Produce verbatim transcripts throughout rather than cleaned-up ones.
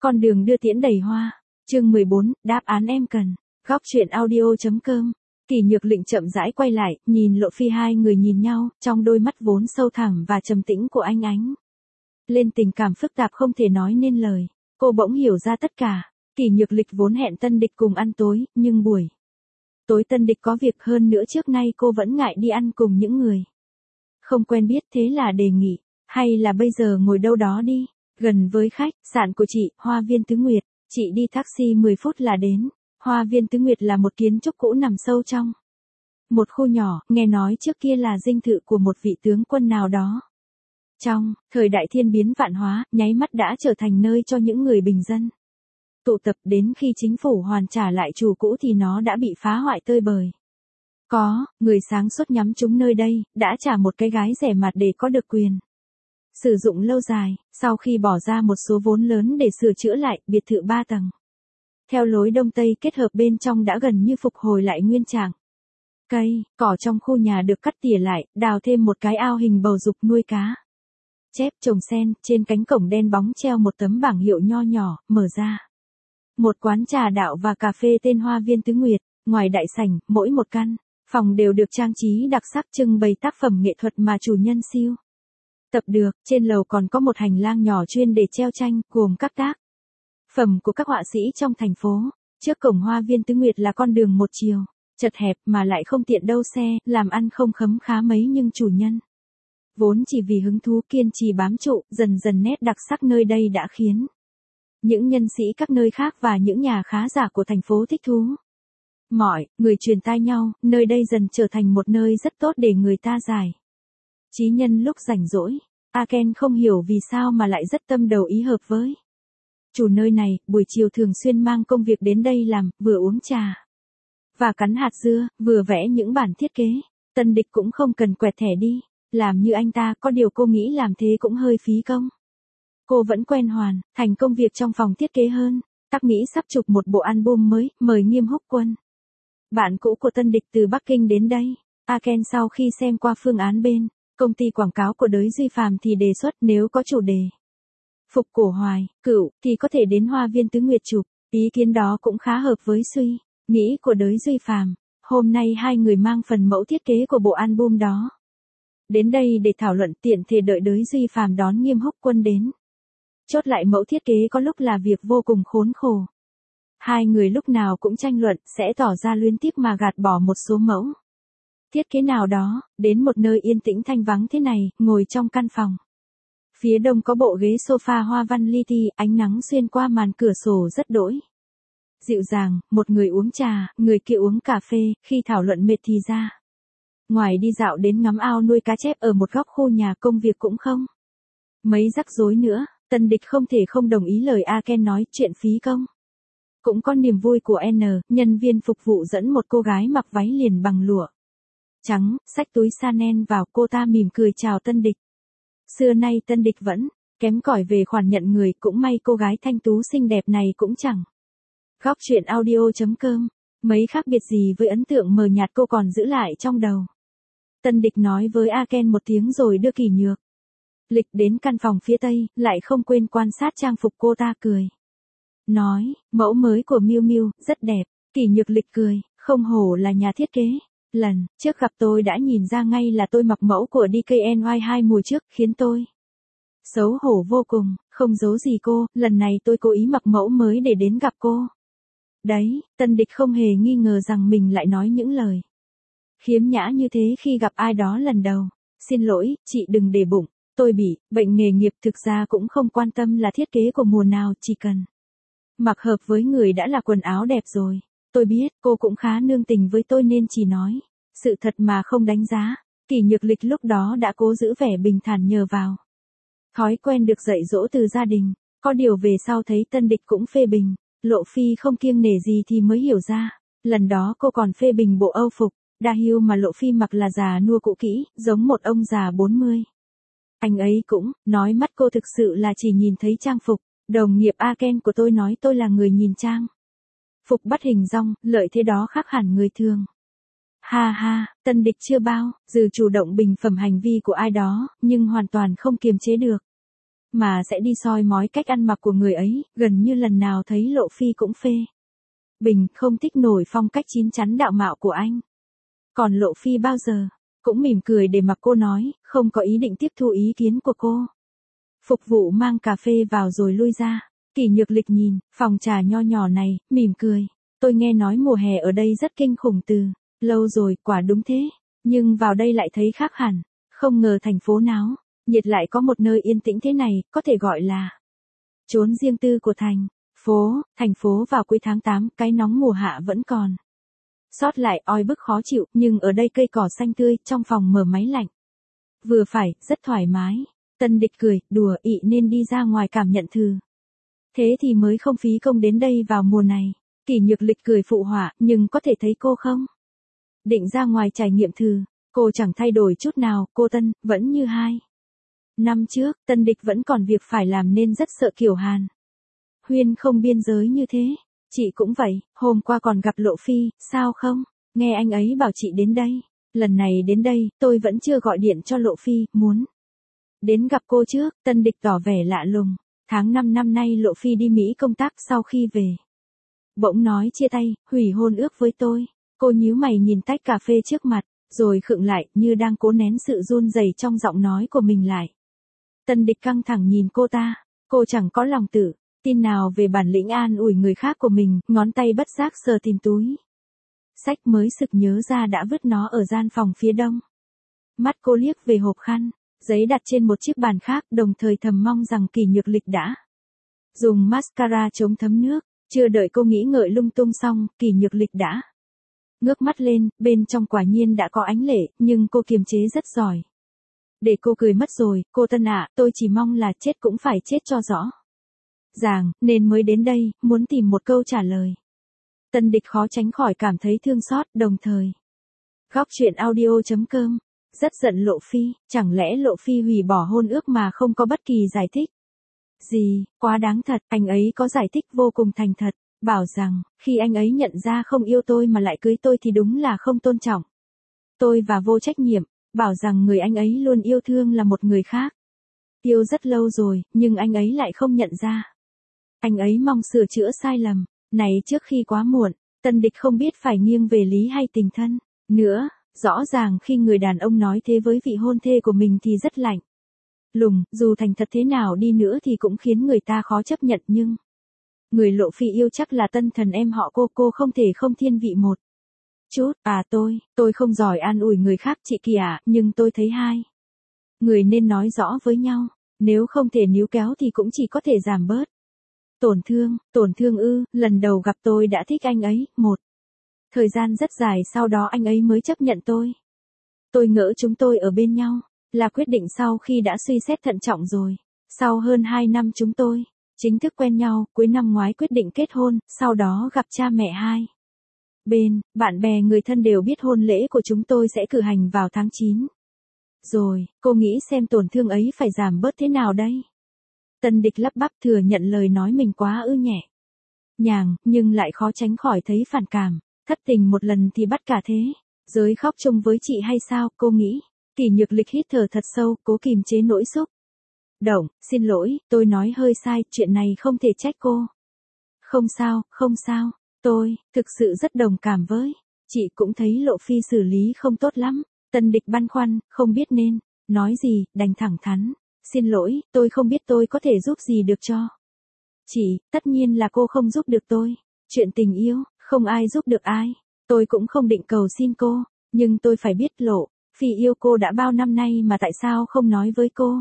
Con đường đưa tiễn đầy hoa. Chương mười bốn, đáp án em cần. Góc truyện audio.com. Kỳ Nhược Lịnh chậm rãi quay lại, nhìn Lộ Phi, hai người nhìn nhau, trong đôi mắt vốn sâu thẳm và trầm tĩnh của anh ánh lên tình cảm phức tạp không thể nói nên lời. Cô bỗng hiểu ra tất cả. Kỳ Nhược Lịch vốn hẹn Tân Địch cùng ăn tối, nhưng buổi tối Tân Địch có việc, hơn nữa trước nay cô vẫn ngại đi ăn cùng những người không quen biết, thế là đề nghị, hay là bây giờ ngồi đâu đó đi, gần với khách sạn của chị, Hoa viên Tứ Nguyệt. Chị đi taxi mười phút là đến. Hoa viên Tứ Nguyệt là một kiến trúc cũ nằm sâu trong một khu nhỏ, nghe nói trước kia là dinh thự của một vị tướng quân nào đó. Trong thời đại thiên biến vạn hóa, nháy mắt đã trở thành nơi cho những người bình dân tụ tập, đến khi chính phủ hoàn trả lại chủ cũ thì nó đã bị phá hoại tơi bời. Có người sáng suốt nhắm trúng nơi đây, đã trả một cái gái rẻ mạt để có được quyền sử dụng lâu dài, sau khi bỏ ra một số vốn lớn để sửa chữa lại biệt thự ba tầng. Theo lối đông tây kết hợp, bên trong đã gần như phục hồi lại nguyên trạng. Cây, cỏ trong khu nhà được cắt tỉa lại, đào thêm một cái ao hình bầu dục nuôi cá chép, trồng sen, trên cánh cổng đen bóng treo một tấm bảng hiệu nho nhỏ, mở ra một quán trà đạo và cà phê tên Hoa viên Tứ Nguyệt. Ngoài đại sảnh, mỗi một căn phòng đều được trang trí đặc sắc, trưng bày tác phẩm nghệ thuật mà chủ nhân siêu tập được. Trên lầu còn có một hành lang nhỏ chuyên để treo tranh, gồm các tác phẩm của các họa sĩ trong thành phố. Trước cổng Hoa viên Tứ Nguyệt là con đường một chiều, chật hẹp mà lại không tiện đâu xe, làm ăn không khấm khá mấy, nhưng chủ nhân vốn chỉ vì hứng thú kiên trì bám trụ, dần dần nét đặc sắc nơi đây đã khiến những nhân sĩ các nơi khác và những nhà khá giả của thành phố thích thú. Mọi người truyền tai nhau, nơi đây dần trở thành một nơi rất tốt để người ta giải trí nhân lúc rảnh rỗi. A Ken không hiểu vì sao mà lại rất tâm đầu ý hợp với chủ nơi này, buổi chiều thường xuyên mang công việc đến đây làm, vừa uống trà và cắn hạt dưa, vừa vẽ những bản thiết kế. Tân Địch cũng không cần quẹt thẻ đi làm như anh ta, có điều cô nghĩ làm thế cũng hơi phí công. Cô vẫn quen hoàn thành công việc trong phòng thiết kế hơn. Tắc Mỹ sắp chụp một bộ album mới, mời Nghiêm Húc Quân, bạn cũ của Tân Địch, từ Bắc Kinh đến đây. A Ken sau khi xem qua phương án bên công ty quảng cáo của Đới Duy Phàm thì đề xuất nếu có chủ đề phục cổ hoài cựu thì có thể đến Hoa viên Tứ Nguyệt chụp. Ý kiến đó cũng khá hợp với suy nghĩ của Đới Duy Phàm. Hôm nay hai người mang phần mẫu thiết kế của bộ album đó đến đây để thảo luận, tiện thể đợi Đới Duy Phàm đón Nghiêm Húc Quân đến chốt lại mẫu thiết kế, có lúc là việc vô cùng khốn khổ. Hai người lúc nào cũng tranh luận, sẽ tỏ ra luyến tiếc mà gạt bỏ một số mẫu thiết kế nào đó. Đến một nơi yên tĩnh thanh vắng thế này, ngồi trong căn phòng. Phía đông có bộ ghế sofa hoa văn li ti, ánh nắng xuyên qua màn cửa sổ rất đỗi dịu dàng. Một người uống trà, người kia uống cà phê. Khi thảo luận mệt thì ra ngoài đi dạo đến ngắm ao nuôi cá chép ở một góc khu nhà, công việc cũng không mấy rắc rối nữa. Tân Địch không thể không đồng ý lời A Ken nói, chuyện phí công cũng có niềm vui của N. Nhân viên phục vụ dẫn một cô gái mặc váy liền bằng lụa trắng, xách túi Chanel vào. Cô ta mỉm cười chào Tân Địch. Xưa nay Tân Địch vẫn kém cỏi về khoản nhận người, cũng may cô gái thanh tú xinh đẹp này cũng chẳng. Góc truyện audio.com. Mấy khác biệt gì với ấn tượng mờ nhạt cô còn giữ lại trong đầu. Tân Địch nói với A Ken một tiếng rồi đưa Kỳ Nhược Lịch đến căn phòng phía tây, lại không quên quan sát trang phục. Cô ta cười nói, mẫu mới của Miu Miu rất đẹp. Kỳ Nhược Lịch cười, không hổ là nhà thiết kế. Lần trước gặp tôi đã nhìn ra ngay là tôi mặc mẫu của đê ca en i hai mùa trước, khiến tôi xấu hổ vô cùng. Không giấu gì cô, lần này tôi cố ý mặc mẫu mới để đến gặp cô. Đấy, Tân Địch không hề nghi ngờ rằng mình lại nói những lời khiếm nhã như thế khi gặp ai đó lần đầu. Xin lỗi, chị đừng để bụng. Tôi bị bệnh nghề nghiệp, thực ra cũng không quan tâm là thiết kế của mùa nào, chỉ cần mặc hợp với người đã là quần áo đẹp rồi. Tôi biết, cô cũng khá nương tình với tôi nên chỉ nói sự thật mà không đánh giá. Kỳ Nhược Lịch lúc đó đã cố giữ vẻ bình thản nhờ vào thói quen được dạy dỗ từ gia đình. Có điều về sau thấy Tân Địch cũng phê bình Lộ Phi không kiêng nể gì thì mới hiểu ra. Lần đó cô còn phê bình bộ âu phục đa hưu mà Lộ Phi mặc là già nua cũ kỹ, giống một ông già bốn mươi. Anh ấy cũng nói mắt cô thực sự là chỉ nhìn thấy trang phục. Đồng nghiệp A Ken của tôi nói tôi là người nhìn trang phục bắt hình dong, lợi thế đó khác hẳn người thường. Ha ha, Tân Địch chưa bao giờ chủ động bình phẩm hành vi của ai đó, nhưng hoàn toàn không kiềm chế được mà sẽ đi soi mói cách ăn mặc của người ấy, gần như lần nào thấy Lộ Phi cũng phê bình, không thích nổi phong cách chín chắn đạo mạo của anh. Còn Lộ Phi bao giờ cũng mỉm cười để mặc cô nói, không có ý định tiếp thu ý kiến của cô. Phục vụ mang cà phê vào rồi lui ra. Kỷ Nhược Lịch nhìn phòng trà nho nhỏ này, mỉm cười. Tôi nghe nói mùa hè ở đây rất kinh khủng từ lâu rồi, quả đúng thế. Nhưng vào đây lại thấy khác hẳn. Không ngờ thành phố náo nhiệt lại có một nơi yên tĩnh thế này, có thể gọi là chốn riêng tư của thành phố. Thành phố vào cuối tháng tám, cái nóng mùa hạ vẫn còn sót lại, oi bức khó chịu, nhưng ở đây cây cỏ xanh tươi, trong phòng mở máy lạnh vừa phải, rất thoải mái. Tân Địch cười, đùa, ị nên đi ra ngoài cảm nhận thử. Thế thì mới không phí công đến đây vào mùa này. Kỷ Nhược Lịch cười phụ họa, nhưng có thể thấy cô không định ra ngoài trải nghiệm thử. Cô chẳng thay đổi chút nào, cô Tân, vẫn như hai năm trước. Tân Địch vẫn còn việc phải làm nên rất sợ Kiều Hàn Huyên không biên giới như thế. Chị cũng vậy, hôm qua còn gặp Lộ Phi, sao không? Nghe anh ấy bảo chị đến đây. Lần này đến đây, tôi vẫn chưa gọi điện cho Lộ Phi, muốn đến gặp cô trước. Tân Địch tỏ vẻ lạ lùng. Tháng năm năm nay Lộ Phi đi Mỹ công tác, sau khi về bỗng nói chia tay, hủy hôn ước với tôi. Cô nhíu mày nhìn tách cà phê trước mặt, rồi khựng lại, như đang cố nén sự run rẩy trong giọng nói của mình lại. Tân Địch căng thẳng nhìn cô ta. Cô chẳng có lòng tự tin nào về bản lĩnh an ủi người khác của mình, ngón tay bất giác sờ tìm túi sách, mới sực nhớ ra đã vứt nó ở gian phòng phía đông. Mắt cô liếc về hộp khăn giấy đặt trên một chiếc bàn khác, đồng thời thầm mong rằng Kỷ Nhược Lịch đã dùng mascara chống thấm nước. Chưa đợi cô nghĩ ngợi lung tung xong, Kỷ Nhược Lịch đã ngước mắt lên, bên trong quả nhiên đã có ánh lệ, nhưng cô kiềm chế rất giỏi. Để cô cười mất rồi. Cô Tân ạ, tôi chỉ mong là chết cũng phải chết cho rõ ràng, nên mới đến đây, muốn tìm một câu trả lời. Tân Địch khó tránh khỏi cảm thấy thương xót, đồng thời góc truyện audio chấm com rất giận Lộ Phi. Chẳng lẽ Lộ Phi hủy bỏ hôn ước mà không có bất kỳ giải thích gì? Quá đáng thật. Anh ấy có giải thích vô cùng thành thật, bảo rằng khi anh ấy nhận ra không yêu tôi mà lại cưới tôi thì đúng là không tôn trọng tôi và vô trách nhiệm. Bảo rằng người anh ấy luôn yêu thương là một người khác, yêu rất lâu rồi, nhưng anh ấy lại không nhận ra. Anh ấy mong sửa chữa sai lầm này trước khi quá muộn. Tân Địch không biết phải nghiêng về lý hay tình thân nữa. Rõ ràng khi người đàn ông nói thế với vị hôn thê của mình thì rất lạnh lùng, dù thành thật thế nào đi nữa thì cũng khiến người ta khó chấp nhận, nhưng người Lộ Phi yêu chắc là tân thần em họ cô, cô không thể không thiên vị một chút. À tôi, tôi không giỏi an ủi người khác chị Kỳ ạ, nhưng tôi thấy hai người nên nói rõ với nhau. Nếu không thể níu kéo thì cũng chỉ có thể giảm bớt tổn thương. Tổn thương ư? Lần đầu gặp tôi đã thích anh ấy, một thời gian rất dài sau đó anh ấy mới chấp nhận tôi. Tôi ngỡ chúng tôi ở bên nhau là quyết định sau khi đã suy xét thận trọng rồi. Sau hơn hai năm chúng tôi chính thức quen nhau, cuối năm ngoái quyết định kết hôn, sau đó gặp cha mẹ hai bên, bạn bè người thân đều biết hôn lễ của chúng tôi sẽ cử hành vào tháng chín. Rồi, cô nghĩ xem tổn thương ấy phải giảm bớt thế nào đây? Tân Địch lắp bắp thừa nhận lời nói mình quá ư nhẹ nhàng, nhưng lại khó tránh khỏi thấy phản cảm. Thất tình một lần thì bắt cả thế giới khóc chung với chị hay sao, cô nghĩ. Kỷ Nhược Lịch hít thở thật sâu, cố kìm chế nỗi xúc động. Xin lỗi, tôi nói hơi sai, chuyện này không thể trách cô. Không sao, không sao, tôi thực sự rất đồng cảm với chị, cũng thấy Lộ Phi xử lý không tốt lắm. Tân Địch băn khoăn, không biết nên nói gì, đành thẳng thắn. Xin lỗi, tôi không biết tôi có thể giúp gì được cho chị. Tất nhiên là cô không giúp được tôi. Chuyện tình yêu, không ai giúp được ai. Tôi cũng không định cầu xin cô, nhưng tôi phải biết Lộ Phi yêu cô đã bao năm nay mà tại sao không nói với cô.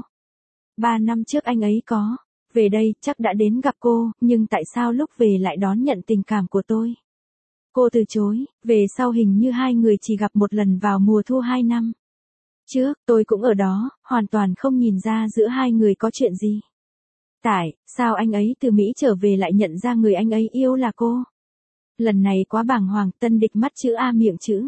Ba năm trước anh ấy có về đây, chắc đã đến gặp cô, nhưng tại sao lúc về lại đón nhận tình cảm của tôi? Cô từ chối. Về sau hình như hai người chỉ gặp một lần vào mùa thu hai năm trước, tôi cũng ở đó, hoàn toàn không nhìn ra giữa hai người có chuyện gì. Tại sao anh ấy từ Mỹ trở về lại nhận ra người anh ấy yêu là cô? Lần này quá bàng hoàng. Tân Địch mắt chữ A miệng chữ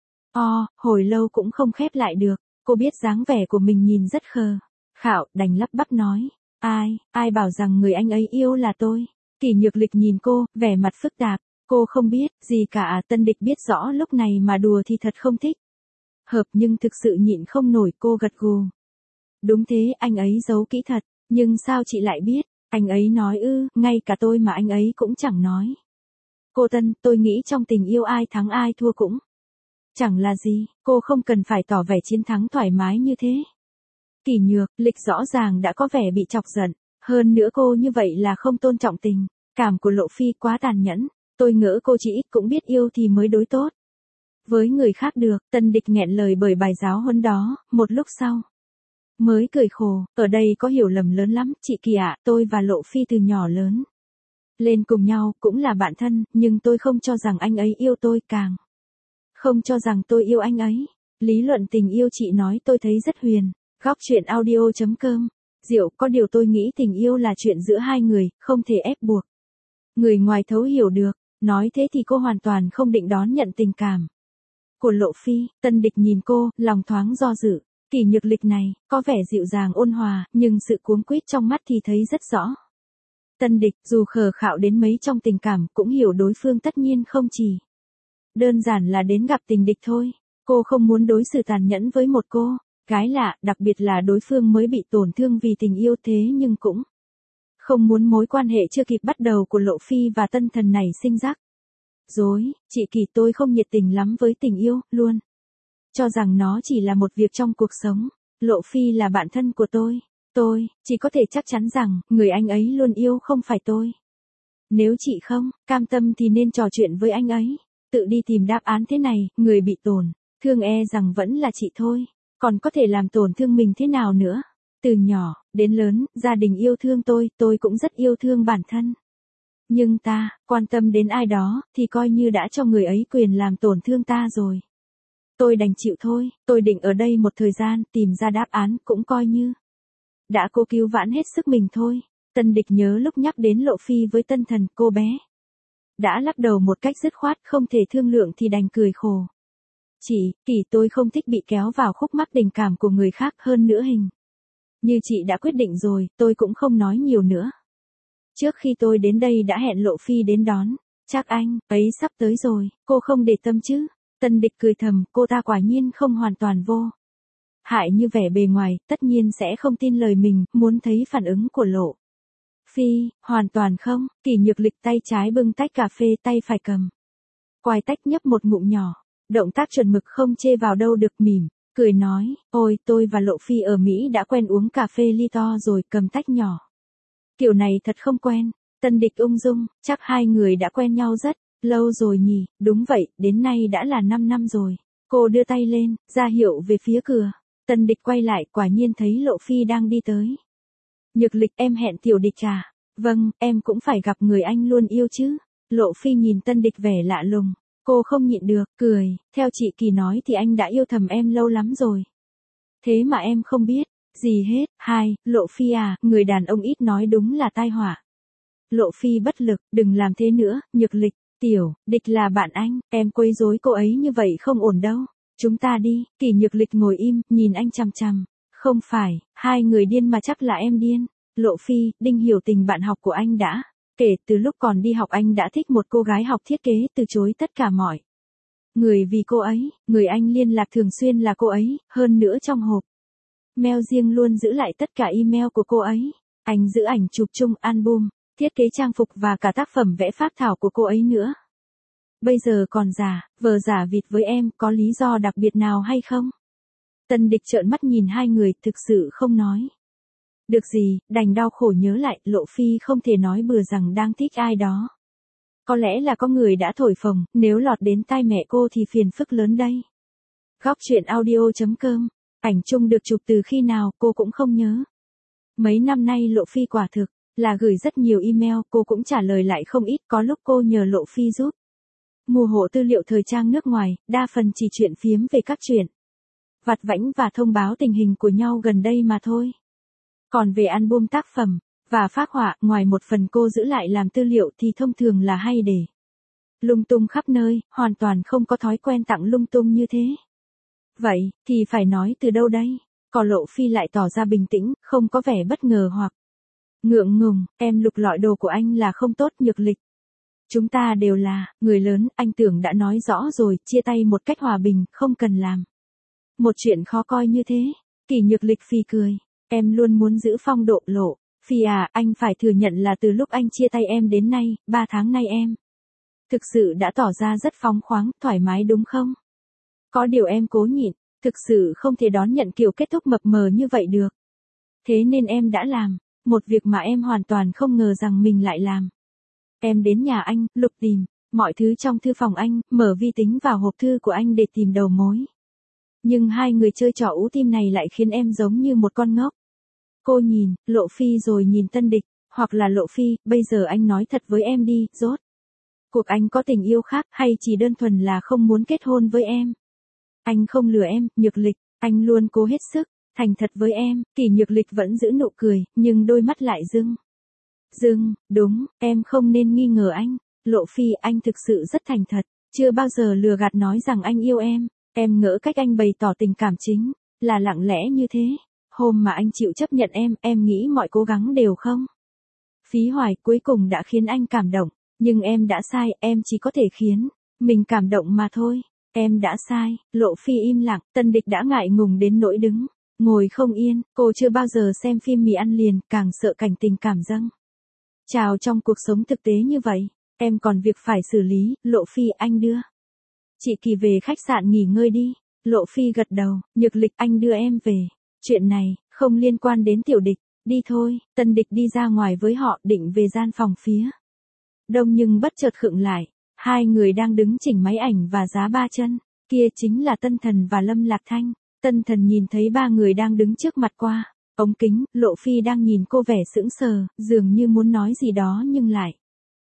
O, hồi lâu cũng không khép lại được. Cô biết dáng vẻ của mình nhìn rất khờ khạo, đành lắp bắp nói. Ai, ai bảo rằng người anh ấy yêu là tôi? Kỷ Nhược Lịch nhìn cô, vẻ mặt phức tạp. Cô không biết gì cả. Tân Địch biết rõ lúc này mà đùa thì thật không thích hợp, nhưng thực sự nhịn không nổi, cô gật gù. Đúng thế, anh ấy giấu kỹ thật. Nhưng sao chị lại biết? Anh ấy nói ư, ngay cả tôi mà anh ấy cũng chẳng nói. Cô Tân, tôi nghĩ trong tình yêu ai thắng ai thua cũng chẳng là gì, cô không cần phải tỏ vẻ chiến thắng thoải mái như thế. Kỷ Nhược, Lịch rõ ràng đã có vẻ bị chọc giận, hơn nữa cô như vậy là không tôn trọng tình cảm của Lộ Phi, quá tàn nhẫn, tôi ngỡ cô chỉ ít cũng biết yêu thì mới đối tốt. Với người khác được, Tân Địch nghẹn lời bởi bài giáo huấn đó, một lúc sau mới cười khổ, ở đây có hiểu lầm lớn lắm, chị Kỳ ạ, tôi và Lộ Phi từ nhỏ lớn lên cùng nhau, cũng là bạn thân, nhưng tôi không cho rằng anh ấy yêu tôi, càng không cho rằng tôi yêu anh ấy. Lý luận tình yêu chị nói tôi thấy rất huyền. Góc truyện audio.com. Diệu, có điều tôi nghĩ tình yêu là chuyện giữa hai người, không thể ép buộc người ngoài thấu hiểu được. Nói thế thì cô hoàn toàn không định đón nhận tình cảm của Lộ Phi. Tân Địch nhìn cô, lòng thoáng do dự. Kỷ Nhược Lịch này, có vẻ dịu dàng ôn hòa, nhưng sự cuống quýt trong mắt thì thấy rất rõ. Tân Địch, dù khờ khạo đến mấy trong tình cảm, cũng hiểu đối phương tất nhiên không chỉ đơn giản là đến gặp tình địch thôi. Cô không muốn đối xử tàn nhẫn với một cô gái lạ, đặc biệt là đối phương mới bị tổn thương vì tình yêu, thế nhưng cũng không muốn mối quan hệ chưa kịp bắt đầu của Lộ Phi và tân thần này sinh rắc rối. Chị Kỳ, tôi không nhiệt tình lắm với tình yêu, luôn cho rằng nó chỉ là một việc trong cuộc sống. Lộ Phi là bạn thân của tôi. Tôi chỉ có thể chắc chắn rằng, người anh ấy luôn yêu không phải tôi. Nếu chị không cam tâm thì nên trò chuyện với anh ấy. Tự đi tìm đáp án thế này, người bị tổn thương e rằng vẫn là chị thôi. Còn có thể làm tổn thương mình thế nào nữa? Từ nhỏ đến lớn, gia đình yêu thương tôi, tôi cũng rất yêu thương bản thân. Nhưng ta quan tâm đến ai đó, thì coi như đã cho người ấy quyền làm tổn thương ta rồi. Tôi đành chịu thôi, tôi định ở đây một thời gian, tìm ra đáp án, cũng coi như đã cố cứu vãn hết sức mình thôi. Tân Địch nhớ lúc nhắc đến Lộ Phi với tân thần, cô bé đã lắc đầu một cách dứt khoát, không thể thương lượng thì đành cười khổ. Chị, Kỳ, tôi không thích bị kéo vào khúc mắc tình cảm của người khác, hơn nữa hình như chị đã quyết định rồi, tôi cũng không nói nhiều nữa. Trước khi tôi đến đây đã hẹn Lộ Phi đến đón, chắc anh ấy sắp tới rồi, cô không để tâm chứ? Tân Địch cười thầm, cô ta quả nhiên không hoàn toàn vô hại như vẻ bề ngoài, tất nhiên sẽ không tin lời mình, muốn thấy phản ứng của Lộ Phi, hoàn toàn không. Kỷ Nhược Lịch tay trái bưng tách cà phê, tay phải cầm quai tách, nhấp một ngụm nhỏ, động tác chuẩn mực không chê vào đâu được, mỉm cười nói, ôi, tôi và Lộ Phi ở Mỹ đã quen uống cà phê ly to rồi, cầm tách nhỏ kiểu này thật không quen. Tân Địch ung dung, chắc hai người đã quen nhau rất lâu rồi nhỉ? Đúng vậy, đến nay đã là năm năm rồi. Cô đưa tay lên, ra hiệu về phía cửa. Tân Địch quay lại, quả nhiên thấy Lộ Phi đang đi tới. Nhược Lịch, em hẹn Tiểu Địch à? Vâng, em cũng phải gặp người anh luôn yêu chứ. Lộ Phi nhìn Tân Địch vẻ lạ lùng. Cô không nhịn được, cười, theo chị Kỳ nói thì anh đã yêu thầm em lâu lắm rồi. Thế mà em không biết gì hết. Hai, Lộ Phi à, người đàn ông ít nói đúng là tai họa. Lộ Phi bất lực, đừng làm thế nữa. Nhược Lịch, Tiểu Địch là bạn anh, em quấy rối cô ấy như vậy không ổn đâu. Chúng ta đi. Kỷ Nhược Lịch ngồi im, nhìn anh chằm chằm. Không phải, hai người điên mà chắc là em điên. Lộ Phi, Đinh Hiểu Tình bạn học của anh đã kể từ lúc còn đi học anh đã thích một cô gái học thiết kế, từ chối tất cả mọi người vì cô ấy. Người anh liên lạc thường xuyên là cô ấy, hơn nữa trong hộp mail riêng luôn giữ lại tất cả email của cô ấy. Anh giữ ảnh chụp chung, album, thiết kế trang phục và cả tác phẩm vẽ phác thảo của cô ấy nữa. Bây giờ còn giả vờ giả vịt với em, có lý do đặc biệt nào hay không? Tân Địch trợn mắt nhìn hai người, thực sự không nói được gì, đành đau khổ nhớ lại, Lộ Phi không thể nói bừa rằng đang thích ai đó. Có lẽ là có người đã thổi phồng, nếu lọt đến tai mẹ cô thì phiền phức lớn đây. Góc truyện audio.com. Ảnh chung được chụp từ khi nào cô cũng không nhớ. Mấy năm nay Lộ Phi quả thực là gửi rất nhiều email, cô cũng trả lời lại không ít, có lúc cô nhờ Lộ Phi giúp mua hộ tư liệu thời trang nước ngoài, đa phần chỉ chuyện phiếm về các chuyện vặt vãnh và thông báo tình hình của nhau gần đây mà thôi. Còn về album tác phẩm và phác họa, ngoài một phần cô giữ lại làm tư liệu thì thông thường là hay để lung tung khắp nơi, hoàn toàn không có thói quen tặng lung tung như thế. Vậy, thì phải nói từ đâu đây? Có Lộ Phi lại tỏ ra bình tĩnh, không có vẻ bất ngờ hoặc ngượng ngùng, em lục lọi đồ của anh là không tốt. Nhược Lịch, chúng ta đều là người lớn, anh tưởng đã nói rõ rồi, chia tay một cách hòa bình, không cần làm một chuyện khó coi như thế. Kỷ Nhược Lịch phì cười, Em luôn muốn giữ phong độ. Lộ Phi à, anh phải thừa nhận là từ lúc anh chia tay em đến nay, ba tháng nay em thực sự đã tỏ ra rất phóng khoáng, thoải mái đúng không? Có điều em cố nhịn, thực sự không thể đón nhận kiểu kết thúc mập mờ như vậy được. Thế nên em đã làm một việc mà em hoàn toàn không ngờ rằng mình lại làm. Em đến nhà anh, lục tìm mọi thứ trong thư phòng anh, mở vi tính vào hộp thư của anh để tìm đầu mối. Nhưng hai người chơi trò ú tim này lại khiến em giống như một con ngốc. Cô nhìn Lộ Phi rồi nhìn Tân Địch, hoặc là Lộ Phi, bây giờ anh nói thật với em đi, rốt cuộc anh có tình yêu khác hay chỉ đơn thuần là không muốn kết hôn với em? Anh không lừa em, Nhược Lịch, anh luôn cố hết sức thành thật với em. Kỳ Nhược Lịch vẫn giữ nụ cười, nhưng đôi mắt lại rưng rưng. Đúng, em không nên nghi ngờ anh. Lộ Phi, anh thực sự rất thành thật, chưa bao giờ lừa gạt nói rằng anh yêu em. Em ngỡ cách anh bày tỏ tình cảm chính là lặng lẽ như thế. Hôm mà anh chịu chấp nhận em, em nghĩ mọi cố gắng đều không phí hoài, cuối cùng đã khiến anh cảm động. Nhưng em đã sai, em chỉ có thể khiến mình cảm động mà thôi. Em đã sai. Lộ Phi im lặng, Tân Địch đã ngại ngùng đến nỗi đứng ngồi không yên. Cô chưa bao giờ xem phim mì ăn liền, càng sợ cảnh tình cảm dâng trào trong cuộc sống thực tế như vậy. Em còn việc phải xử lý. Lộ Phi, anh đưa chị Kỳ về khách sạn nghỉ ngơi đi. Lộ Phi gật đầu. Nhược Lịch, anh đưa em về. Chuyện này không liên quan đến Tiểu Địch. Đi thôi. Tân Địch đi ra ngoài với họ, định về gian phòng phía đông nhưng bất chợt khựng lại. Hai người đang đứng chỉnh máy ảnh và giá ba chân. Kia chính là Tân Thần và Lâm Lạc Thanh. Tân Thần nhìn thấy ba người đang đứng trước mặt qua ống kính. Lộ Phi đang nhìn cô vẻ sững sờ, dường như muốn nói gì đó nhưng lại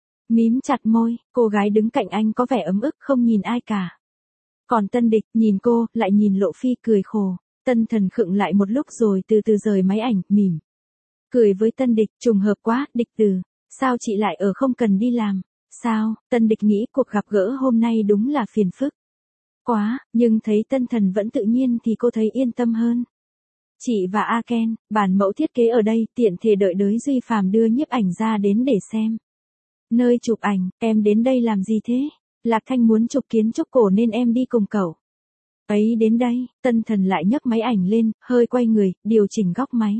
mím chặt môi. Cô gái đứng cạnh anh có vẻ ấm ức, không nhìn ai cả. Còn Tân Địch nhìn cô, lại nhìn Lộ Phi, cười khổ. Tân Thần khựng lại một lúc rồi từ từ rời máy ảnh, mỉm cười với Tân Địch. Trùng hợp quá, Địch Từ, sao chị lại ở không cần đi làm? Sao? Tân Địch nghĩ cuộc gặp gỡ hôm nay đúng là phiền phức quá, nhưng thấy Tân Thần vẫn tự nhiên thì cô thấy yên tâm hơn. Chị và A Ken, bản mẫu thiết kế ở đây, tiện thể đợi đới Duy Phàm đưa nhiếp ảnh ra đến để xem nơi chụp ảnh. Em đến đây làm gì thế? Lạc Thanh muốn chụp kiến trúc cổ nên em đi cùng cậu ấy đến đây. Tân Thần lại nhấc máy ảnh lên, hơi quay người, điều chỉnh góc máy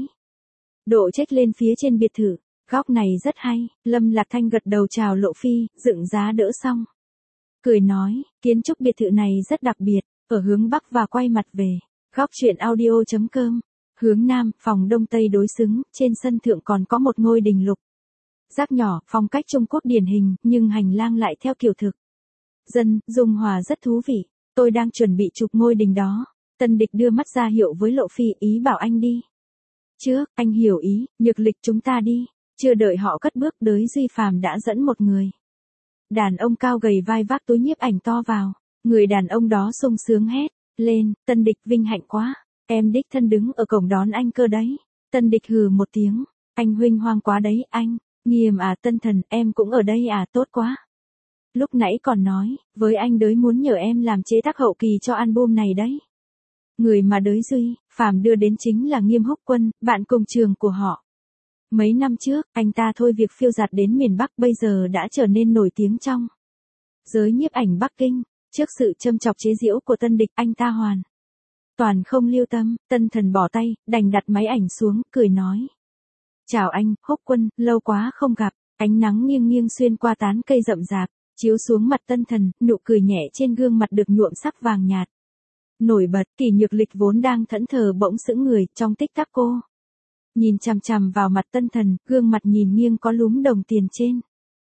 độ check lên phía trên biệt thự. Góc này rất hay. Lâm Lạc Thanh gật đầu chào Lộ Phi, dựng giá đỡ xong cười nói, kiến trúc biệt thự này rất đặc biệt, ở hướng bắc và quay mặt về góc truyện audio chấm com. Hướng nam, phòng đông tây đối xứng, trên sân thượng còn có một ngôi đình lục giác nhỏ, phong cách Trung Quốc điển hình, nhưng hành lang lại theo kiểu thực dân, dung hòa rất thú vị. Tôi đang chuẩn bị chụp ngôi đình đó. Tân Địch đưa mắt ra hiệu với Lộ Phi, ý bảo anh đi trước. Anh hiểu ý. Nhược Lịch, chúng ta đi. Chưa đợi họ cất bước, đới Duy Phàm đã dẫn một người đàn ông cao gầy vai vác túi nhiếp ảnh to vào. Người đàn ông đó sung sướng hét lên, Tân Địch, vinh hạnh quá, em đích thân đứng ở cổng đón anh cơ đấy. Tân Địch hừ một tiếng, anh huynh hoang quá đấy anh. Nghiêm à? Tân Thần, em cũng ở đây à? Tốt quá. Lúc nãy còn nói với anh đới muốn nhờ em làm chế tác hậu kỳ cho album này đấy. Người mà đới Duy Phàm đưa đến chính là Nghiêm Húc Quân, bạn cùng trường của họ. Mấy năm trước, anh ta thôi việc phiêu dạt đến miền Bắc, bây giờ đã trở nên nổi tiếng trong giới nhiếp ảnh Bắc Kinh. Trước sự châm chọc chế giễu của Tân Địch, anh ta hoàn toàn không lưu tâm. Tân Thần bỏ tay, đành đặt máy ảnh xuống, cười nói. Chào anh, Húc Quân, lâu quá không gặp. Ánh nắng nghiêng nghiêng xuyên qua tán cây rậm rạp, chiếu xuống mặt Tân Thần, nụ cười nhẹ trên gương mặt được nhuộm sắc vàng nhạt nổi bật. Kỳ Nhược Lịch vốn đang thẫn thờ bỗng sững người, trong tích tắc cô nhìn chằm chằm vào mặt Tân Thần, gương mặt nhìn nghiêng có lúm đồng tiền trên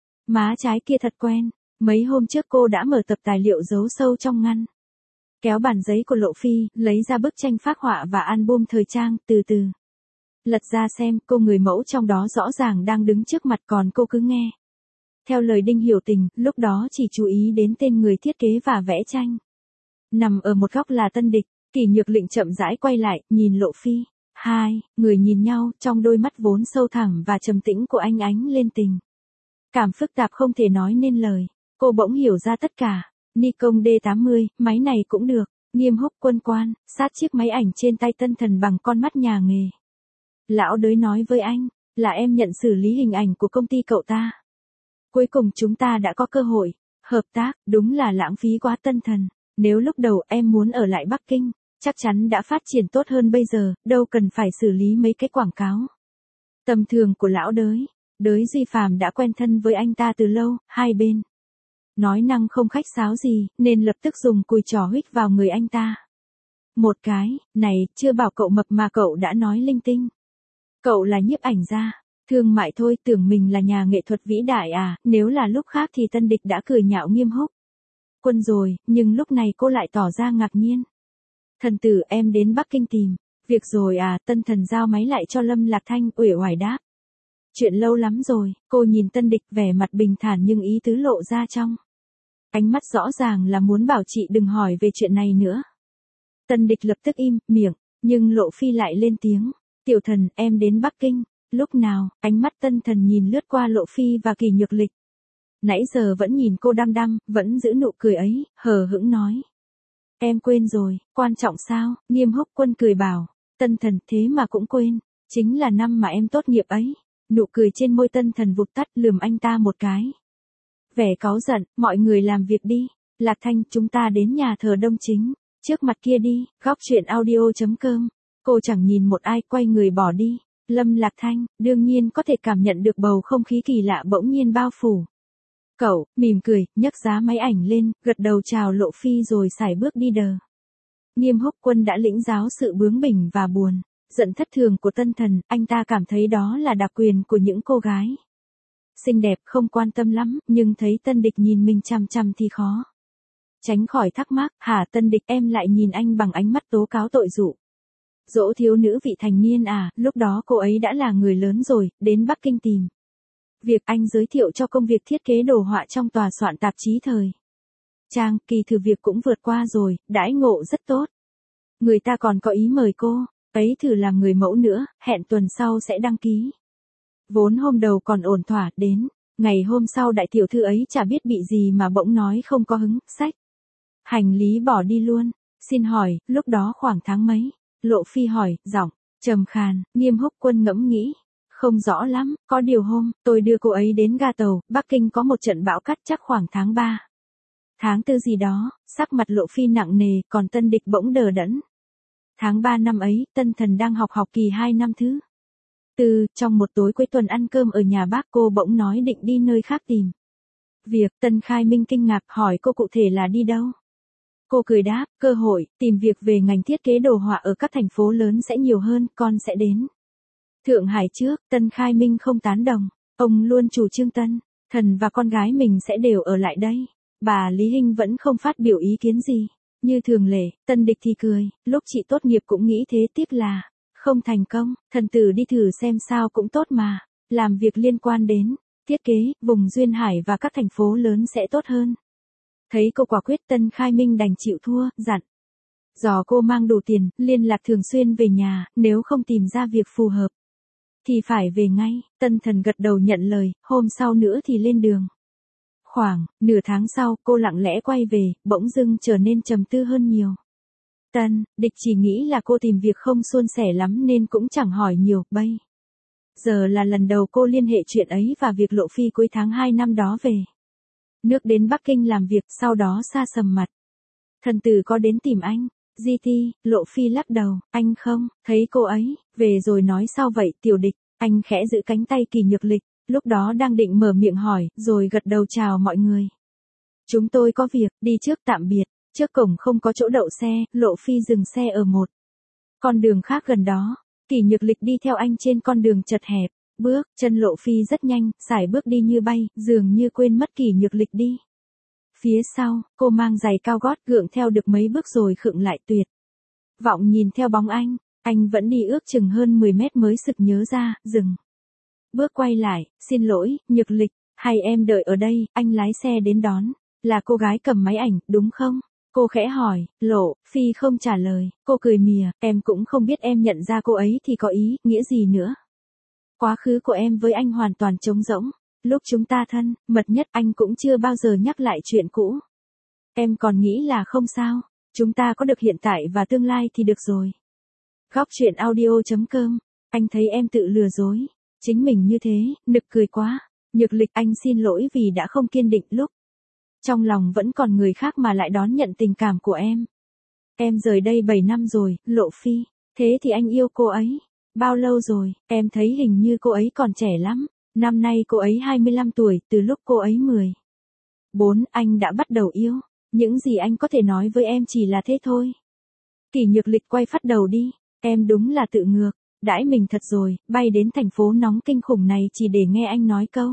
má trái kia thật quen. Mấy hôm trước cô đã mở tập tài liệu giấu sâu trong ngăn kéo bản giấy của Lộ Phi, lấy ra bức tranh phác họa và album thời trang, từ từ lật ra xem. Cô người mẫu trong đó rõ ràng đang đứng trước mặt, còn cô cứ nghe theo lời Đinh Hiểu Tình, lúc đó chỉ chú ý đến tên người thiết kế và vẽ tranh. Nằm ở một góc là Tân Địch. Kỳ Nhược Lịnh chậm rãi quay lại, nhìn Lộ Phi. Hai người nhìn nhau, trong đôi mắt vốn sâu thẳm và trầm tĩnh của anh ánh lên tình cảm phức tạp không thể nói nên lời. Cô bỗng hiểu ra tất cả. Nikon D tám mươi, máy này cũng được. Nghiêm Húc Quân quan sát chiếc máy ảnh trên tay Tân Thần bằng con mắt nhà nghề. Lão đới nói với anh, là em nhận xử lý hình ảnh của công ty cậu ta. Cuối cùng chúng ta đã có cơ hội hợp tác, đúng là lãng phí quá Tân Thần. Nếu lúc đầu em muốn ở lại Bắc Kinh, chắc chắn đã phát triển tốt hơn bây giờ, đâu cần phải xử lý mấy cái quảng cáo. Tầm thường của lão đới, đới Duy Phàm đã quen thân với anh ta từ lâu, hai bên nói năng không khách sáo gì, nên lập tức dùng cùi trỏ huých vào người anh ta. Một cái, này, chưa bảo cậu mập mà cậu đã nói linh tinh. Cậu là nhiếp ảnh gia, thương mại thôi, tưởng mình là nhà nghệ thuật vĩ đại à, nếu là lúc khác thì Tân Địch đã cười nhạo Nghiêm Húc Quân rồi, nhưng lúc này cô lại tỏ ra ngạc nhiên. Thần tử, em đến Bắc Kinh tìm việc rồi à? Tân Thần giao máy lại cho Lâm Lạc Thanh, uể oải đáp. Chuyện lâu lắm rồi. Cô nhìn Tân Địch, vẻ mặt bình thản nhưng ý tứ lộ ra trong ánh mắt rõ ràng là muốn bảo chị đừng hỏi về chuyện này nữa. Tân Địch lập tức im miệng, nhưng Lộ Phi lại lên tiếng. Tiểu Thần, em đến Bắc Kinh lúc nào? Ánh mắt Tân Thần nhìn lướt qua Lộ Phi và Kỳ Nhược Lịch. Nãy giờ vẫn nhìn cô đăm đăm, vẫn giữ nụ cười ấy, hờ hững nói. Em quên rồi, quan trọng sao? Nghiêm Húc Quân cười bảo. Tân Thần, thế mà cũng quên, chính là năm mà em tốt nghiệp ấy. Nụ cười trên môi Tân Thần vụt tắt, lườm anh ta một cái. Vẻ cáu giận, mọi người làm việc đi. Lạc Thanh, chúng ta đến nhà thờ Đông Chính, trước mặt kia đi. Góc truyện audio chấm com. Cô chẳng nhìn một ai, quay người bỏ đi. Lâm Lạc Thanh, đương nhiên có thể cảm nhận được bầu không khí kỳ lạ bỗng nhiên bao phủ. Cậu, mỉm cười, nhấc giá máy ảnh lên, gật đầu chào Lộ Phi rồi sải bước đi đờ. Nghiêm Húc Quân đã lĩnh giáo sự bướng bỉnh và buồn giận thất thường của Tân Thần, anh ta cảm thấy đó là đặc quyền của những cô gái xinh đẹp, không quan tâm lắm, nhưng thấy Tân Địch nhìn mình chằm chằm thì khó tránh khỏi thắc mắc. Hả Tân Địch, em lại nhìn anh bằng ánh mắt tố cáo tội dụ. Dỗ thiếu nữ vị thành niên à? Lúc đó cô ấy đã là người lớn rồi, đến Bắc Kinh tìm việc. Anh giới thiệu cho công việc thiết kế đồ họa trong tòa soạn tạp chí thời trang, kỳ thử việc cũng vượt qua rồi, đãi ngộ rất tốt. Người ta còn có ý mời cô ấy thử làm người mẫu nữa, hẹn tuần sau sẽ đăng ký. Vốn hôm đầu còn ổn thỏa, đến ngày hôm sau đại tiểu thư ấy chả biết bị gì mà bỗng nói không có hứng, xách hành lý bỏ đi luôn. Xin hỏi, lúc đó khoảng tháng mấy? Lộ Phi hỏi, giọng trầm khàn. Nghiêm Húc Quân ngẫm nghĩ. Không rõ lắm, có điều hôm tôi đưa cô ấy đến ga tàu, Bắc Kinh có một trận bão cát, chắc khoảng tháng ba. Tháng tư gì đó. Sắc mặt Lộ Phi nặng nề, còn Tân Địch bỗng đờ đẫn. Tháng ba năm ấy, Tân Thần đang học học kỳ hai năm thứ tư, trong một tối cuối tuần ăn cơm ở nhà bác, cô bỗng nói định đi nơi khác tìm việc. Tân Khai Minh kinh ngạc hỏi cô cụ thể là đi đâu. Cô cười đáp, cơ hội tìm việc về ngành thiết kế đồ họa ở các thành phố lớn sẽ nhiều hơn, con sẽ đến Thượng Hải trước. Tân Khai Minh không tán đồng, ông luôn chủ trương Tân Thần và con gái mình sẽ đều ở lại đây. Bà Lý Hinh vẫn không phát biểu ý kiến gì. Như thường lệ, Tân Địch thì cười, lúc chị tốt nghiệp cũng nghĩ thế, tiếc là không thành công. Thần tử đi thử xem sao cũng tốt mà, làm việc liên quan đến thiết kế, vùng duyên hải và các thành phố lớn sẽ tốt hơn. Thấy cô quả quyết, Tân Khai Minh đành chịu thua, dặn dò cô mang đủ tiền, liên lạc thường xuyên về nhà, nếu không tìm ra việc phù hợp thì phải về ngay. Tân Thần gật đầu nhận lời, hôm sau nữa thì lên đường. Khoảng nửa tháng sau, cô lặng lẽ quay về, bỗng dưng trở nên trầm tư hơn nhiều. Tân Địch chỉ nghĩ là cô tìm việc không suôn sẻ lắm nên cũng chẳng hỏi nhiều. Bây giờ là lần đầu cô liên hệ chuyện ấy và việc Lộ Phi cuối tháng hai năm đó về nước đến Bắc Kinh làm việc, sau đó sa sầm mặt. Thần tử có đến tìm anh? giê tê, Lộ Phi lắc đầu, anh không thấy cô ấy về rồi nói sao vậy. Tiểu Địch, anh khẽ giữ cánh tay Kỳ Nhược Lịch, lúc đó đang định mở miệng hỏi, rồi gật đầu chào mọi người. Chúng tôi có việc, đi trước, tạm biệt. Trước cổng không có chỗ đậu xe, Lộ Phi dừng xe ở một con đường khác gần đó. Kỳ Nhược Lịch đi theo anh trên con đường chật hẹp, bước chân Lộ Phi rất nhanh, sải bước đi như bay, dường như quên mất Kỳ Nhược Lịch đi phía sau. Cô mang giày cao gót, gượng theo được mấy bước rồi khựng lại, tuyệt vọng nhìn theo bóng anh. Anh vẫn đi ước chừng hơn mười mét mới sực nhớ ra, dừng bước quay lại. Xin lỗi, Nhược Lịch, hay em đợi ở đây, anh lái xe đến đón. Là cô gái cầm máy ảnh, đúng không? Cô khẽ hỏi. Lộ Phi không trả lời. Cô cười mỉa, em cũng không biết em nhận ra cô ấy thì có ý nghĩa gì nữa. Quá khứ của em với anh hoàn toàn trống rỗng. Lúc chúng ta thân mật nhất, anh cũng chưa bao giờ nhắc lại chuyện cũ. Em còn nghĩ là không sao, chúng ta có được hiện tại và tương lai thì được rồi. Góc truyện audio chấm com. Anh thấy em tự lừa dối chính mình như thế, nực cười quá. Nhược Lịch, anh xin lỗi vì đã không kiên định lúc trong lòng vẫn còn người khác mà lại đón nhận tình cảm của em. Em rời đây bảy năm rồi, Lộ Phi. Thế thì anh yêu cô ấy. Bao lâu rồi, em thấy hình như cô ấy còn trẻ lắm. Năm nay cô ấy hai mươi lăm tuổi, từ lúc cô ấy mười bốn, anh đã bắt đầu yêu. Những gì anh có thể nói với em chỉ là thế thôi. Kỷ Nhược Lịch quay phát đầu đi. Em đúng là tự ngược. Đãi mình thật rồi, bay đến thành phố nóng kinh khủng này chỉ để nghe anh nói câu.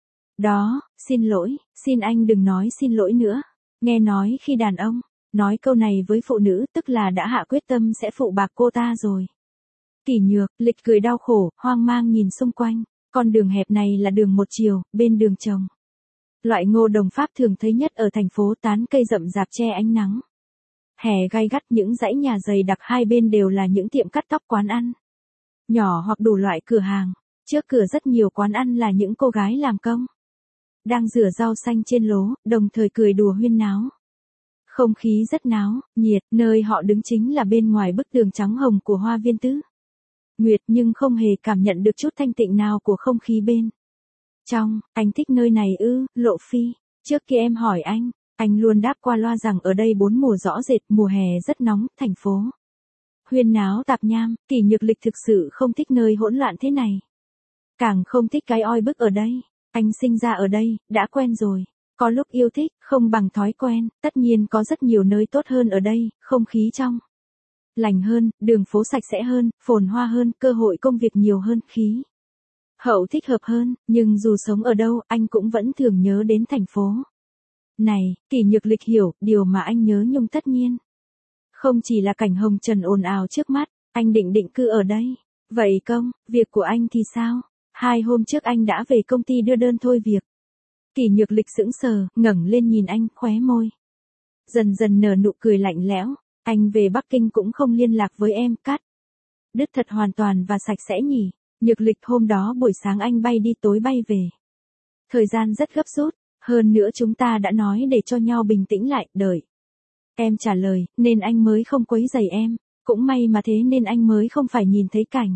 Đó, xin lỗi, xin anh đừng nói xin lỗi nữa. Nghe nói khi đàn ông nói câu này với phụ nữ tức là đã hạ quyết tâm sẽ phụ bạc cô ta rồi. Kỷ Nhược Lịch cười đau khổ, hoang mang nhìn xung quanh. Con đường hẹp này là đường một chiều, bên đường trồng. Loại ngô đồng Pháp thường thấy nhất ở thành phố, tán cây rậm rạp che ánh nắng. Hè gai gắt, những dãy nhà dày đặc hai bên đều là những tiệm cắt tóc, quán ăn nhỏ hoặc đủ loại cửa hàng. Trước cửa rất nhiều quán ăn là những cô gái làm công. Đang rửa rau xanh trên lố, đồng thời cười đùa huyên náo. Không khí rất náo, nhiệt, nơi họ đứng chính là bên ngoài bức tường trắng hồng của Hoa Viên Tứ Nguyệt, nhưng không hề cảm nhận được chút thanh tịnh nào của không khí bên trong. Anh thích nơi này ư, Lộ Phi? Trước khi em hỏi anh, anh luôn đáp qua loa rằng ở đây bốn mùa rõ rệt, mùa hè rất nóng, thành phố huyên náo tạp nham. Kỷ Nhược Lịch thực sự không thích nơi hỗn loạn thế này. Càng không thích cái oi bức ở đây. Anh sinh ra ở đây, đã quen rồi. Có lúc yêu thích, không bằng thói quen. Tất nhiên có rất nhiều nơi tốt hơn ở đây, không khí trong lành hơn, đường phố sạch sẽ hơn, phồn hoa hơn, cơ hội công việc nhiều hơn, khí hậu thích hợp hơn. Nhưng dù sống ở đâu, anh cũng vẫn thường nhớ đến thành phố này. Kỷ Nhược Lịch hiểu, điều mà anh nhớ nhung tất nhiên không chỉ là cảnh hồng trần ồn ào trước mắt. Anh định định cư ở đây. Vậy công, việc của anh thì sao? Hai hôm trước anh đã về công ty đưa đơn thôi việc. Kỷ Nhược Lịch sững sờ, ngẩng lên nhìn anh, khóe môi dần dần nở nụ cười lạnh lẽo. Anh về Bắc Kinh cũng không liên lạc với em, cắt đứt thật hoàn toàn và sạch sẽ nhỉ? Nhược Lịch, hôm đó buổi sáng anh bay đi, tối bay về. Thời gian rất gấp rút, hơn nữa chúng ta đã nói để cho nhau bình tĩnh lại, đợi em trả lời, nên anh mới không quấy rầy em. Cũng may mà thế nên anh mới không phải nhìn thấy cảnh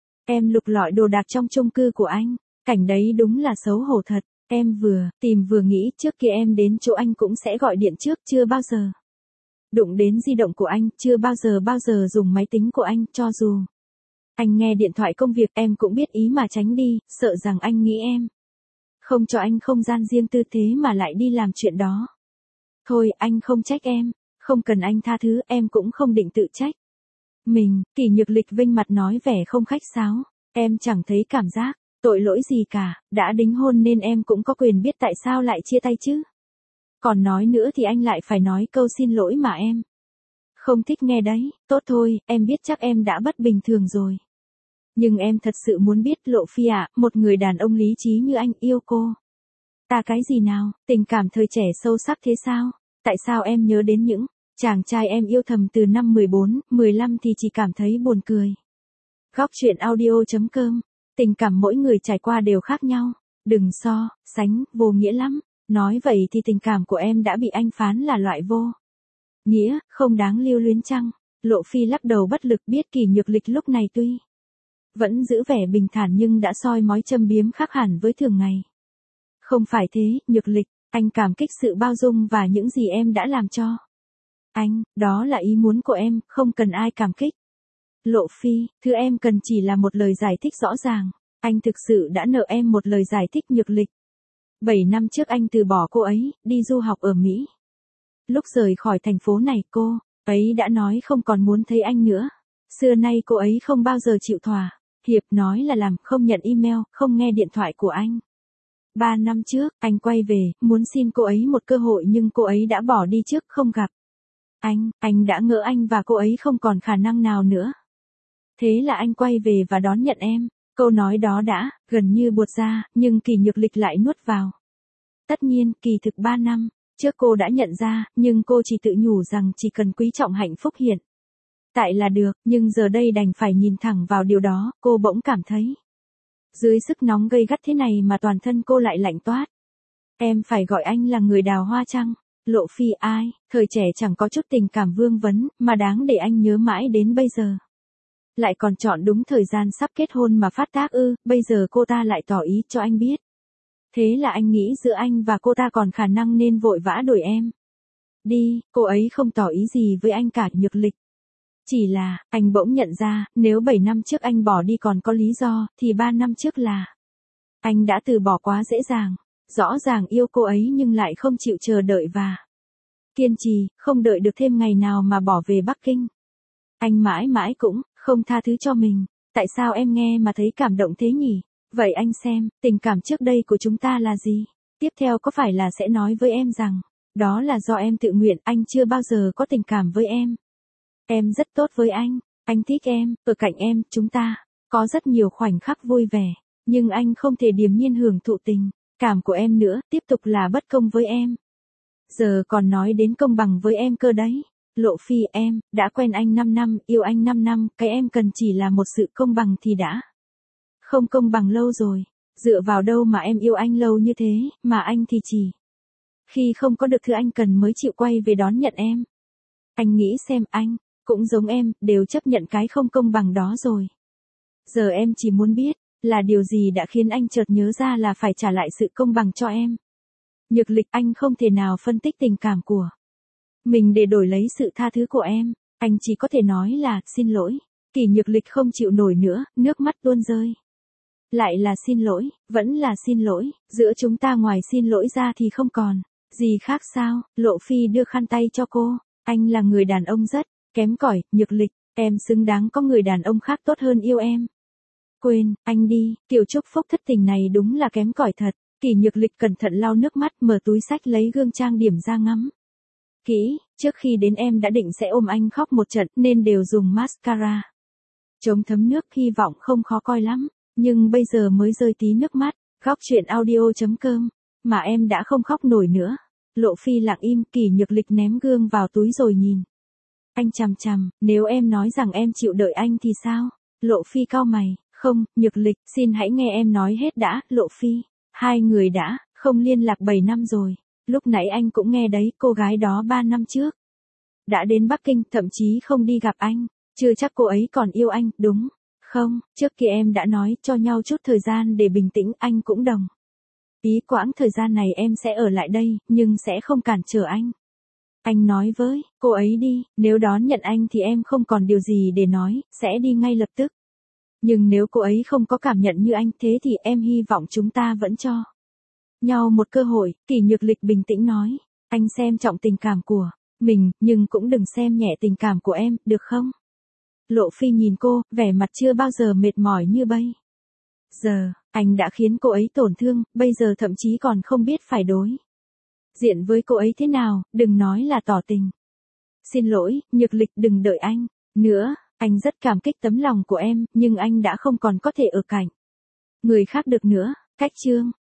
em lục lọi đồ đạc trong chung cư của anh. Cảnh đấy đúng là xấu hổ thật. Em vừa tìm vừa nghĩ, trước kia em đến chỗ anh cũng sẽ gọi điện trước, chưa bao giờ đụng đến di động của anh, chưa bao giờ bao giờ dùng máy tính của anh. Cho dù anh nghe điện thoại công việc, em cũng biết ý mà tránh đi, sợ rằng anh nghĩ em không cho anh không gian riêng tư thế mà lại đi làm chuyện đó. Thôi, anh không trách em, không cần anh tha thứ, em cũng không định tự trách mình. Kỷ Nhược Lịch vênh mặt nói vẻ không khách sáo. Em chẳng thấy cảm giác tội lỗi gì cả, đã đính hôn nên em cũng có quyền biết tại sao lại chia tay chứ. Còn nói nữa thì anh lại phải nói câu xin lỗi mà em không thích nghe đấy. Tốt thôi, em biết chắc em đã bất bình thường rồi. Nhưng em thật sự muốn biết, Lộ Phi ạ, một người đàn ông lý trí như anh yêu cô ta cái gì nào? Tình cảm thời trẻ sâu sắc thế sao? Tại sao em nhớ đến những chàng trai em yêu thầm từ năm mười bốn, mười lăm thì chỉ cảm thấy buồn cười? Góc truyện audio chấm com. Tình cảm mỗi người trải qua đều khác nhau. Đừng so sánh, vô nghĩa lắm. Nói vậy thì tình cảm của em đã bị anh phán là loại vô nghĩa, không đáng lưu luyến chăng? Lộ Phi lắc đầu bất lực, biết Kỷ Nhược Lịch lúc này tuy vẫn giữ vẻ bình thản nhưng đã soi mói châm biếm khác hẳn với thường ngày. Không phải thế, Nhược Lịch, anh cảm kích sự bao dung và những gì em đã làm cho anh, đó là ý muốn của em, không cần ai cảm kích. Lộ Phi, thứ em cần chỉ là một lời giải thích rõ ràng. Anh thực sự đã nợ em một lời giải thích. Nhược Lịch. Bảy năm trước anh từ bỏ cô ấy, đi du học ở Mỹ. Lúc rời khỏi thành phố này, cô ấy đã nói không còn muốn thấy anh nữa. Xưa nay cô ấy không bao giờ chịu thỏa hiệp, nói là làm, không nhận email, không nghe điện thoại của anh. Ba năm trước, anh quay về, muốn xin cô ấy một cơ hội nhưng cô ấy đã bỏ đi trước không gặp anh. Anh đã ngỡ anh và cô ấy không còn khả năng nào nữa. Thế là anh quay về và đón nhận em. Câu nói đó đã gần như buột ra, nhưng Kỷ Nhược Lịch lại nuốt vào. Tất nhiên, kỳ thực ba năm trước cô đã nhận ra, nhưng cô chỉ tự nhủ rằng chỉ cần quý trọng hạnh phúc hiện tại là được, nhưng giờ đây đành phải nhìn thẳng vào điều đó. Cô bỗng cảm thấy dưới sức nóng gây gắt thế này mà toàn thân cô lại lạnh toát. Em phải gọi anh là người đào hoa chăng? Lộ Phi, ai, thời trẻ chẳng có chút tình cảm vương vấn, mà đáng để anh nhớ mãi đến bây giờ. Lại còn chọn đúng thời gian sắp kết hôn mà phát tác ư? Bây giờ cô ta lại tỏ ý cho anh biết. Thế là anh nghĩ giữa anh và cô ta còn khả năng nên vội vã đuổi em đi, cô ấy không tỏ ý gì với anh cả. Nhược Lịch. Chỉ là, anh bỗng nhận ra, nếu bảy năm trước anh bỏ đi còn có lý do, thì ba năm trước là anh đã từ bỏ quá dễ dàng. Rõ ràng yêu cô ấy nhưng lại không chịu chờ đợi và kiên trì, không đợi được thêm ngày nào mà bỏ về Bắc Kinh. Anh mãi mãi cũng không tha thứ cho mình. Tại sao em nghe mà thấy cảm động thế nhỉ? Vậy anh xem, tình cảm trước đây của chúng ta là gì? Tiếp theo có phải là sẽ nói với em rằng, đó là do em tự nguyện, anh chưa bao giờ có tình cảm với em. Em rất tốt với anh, anh thích em, ở cạnh em, chúng ta có rất nhiều khoảnh khắc vui vẻ, nhưng anh không thể điềm nhiên hưởng thụ tình cảm của em nữa, tiếp tục là bất công với em. Giờ còn nói đến công bằng với em cơ đấy. Lộ Phi, em đã quen anh năm năm, yêu anh năm năm, cái em cần chỉ là một sự công bằng thì đã không công bằng lâu rồi. Dựa vào đâu mà em yêu anh lâu như thế, mà anh thì chỉ khi không có được thứ anh cần mới chịu quay về đón nhận em. Anh nghĩ xem, anh cũng giống em, đều chấp nhận cái không công bằng đó rồi. Giờ em chỉ muốn biết, là điều gì đã khiến anh chợt nhớ ra là phải trả lại sự công bằng cho em. Nhược Lịch, anh không thể nào phân tích tình cảm của mình để đổi lấy sự tha thứ của em. Anh chỉ có thể nói là, xin lỗi. Kỷ Nhược Lịch không chịu nổi nữa, nước mắt tuôn rơi. Lại là xin lỗi, vẫn là xin lỗi, giữa chúng ta ngoài xin lỗi ra thì không còn gì khác sao? Lộ Phi đưa khăn tay cho cô. Anh là người đàn ông rất kém cỏi, Nhược Lịch, em xứng đáng có người đàn ông khác tốt hơn yêu em. Quên, anh đi, kiểu chúc phúc thất tình này đúng là kém cỏi thật. Kỷ Nhược Lịch cẩn thận lau nước mắt, mở túi xách lấy gương trang điểm ra ngắm kỹ. Trước khi đến em đã định sẽ ôm anh khóc một trận nên đều dùng mascara chống thấm nước, hy vọng không khó coi lắm. Nhưng bây giờ mới rơi tí nước mắt. Góc truyện audio chấm com mà em đã không khóc nổi nữa. Lộ Phi lặng im, Kỷ Nhược Lịch ném gương vào túi rồi nhìn anh chằm chằm. Nếu em nói rằng em chịu đợi anh thì sao? Lộ Phi cau mày. Không, Nhược Lịch, xin hãy nghe em nói hết đã. Lộ Phi, hai người đã không liên lạc bảy năm rồi. Lúc nãy anh cũng nghe đấy, cô gái đó ba năm trước đã đến Bắc Kinh, thậm chí không đi gặp anh. Chưa chắc cô ấy còn yêu anh, đúng không? Trước kia em đã nói cho nhau chút thời gian để bình tĩnh, anh cũng đồng ý quãng thời gian này em sẽ ở lại đây, nhưng sẽ không cản trở anh. Anh nói với cô ấy đi, nếu đón nhận anh thì em không còn điều gì để nói, sẽ đi ngay lập tức. Nhưng nếu cô ấy không có cảm nhận như anh, thế thì em hy vọng chúng ta vẫn cho nhau một cơ hội. Kỷ Nhược Lịch bình tĩnh nói, anh xem trọng tình cảm của mình, nhưng cũng đừng xem nhẹ tình cảm của em, được không? Lộ Phi nhìn cô, vẻ mặt chưa bao giờ mệt mỏi như bây giờ. Anh đã khiến cô ấy tổn thương, bây giờ thậm chí còn không biết phải đối diện với cô ấy thế nào, đừng nói là tỏ tình. Xin lỗi, Nhược Lịch, đừng đợi anh nữa. Anh rất cảm kích tấm lòng của em, nhưng anh đã không còn có thể ở cạnh người khác được nữa. Cách chương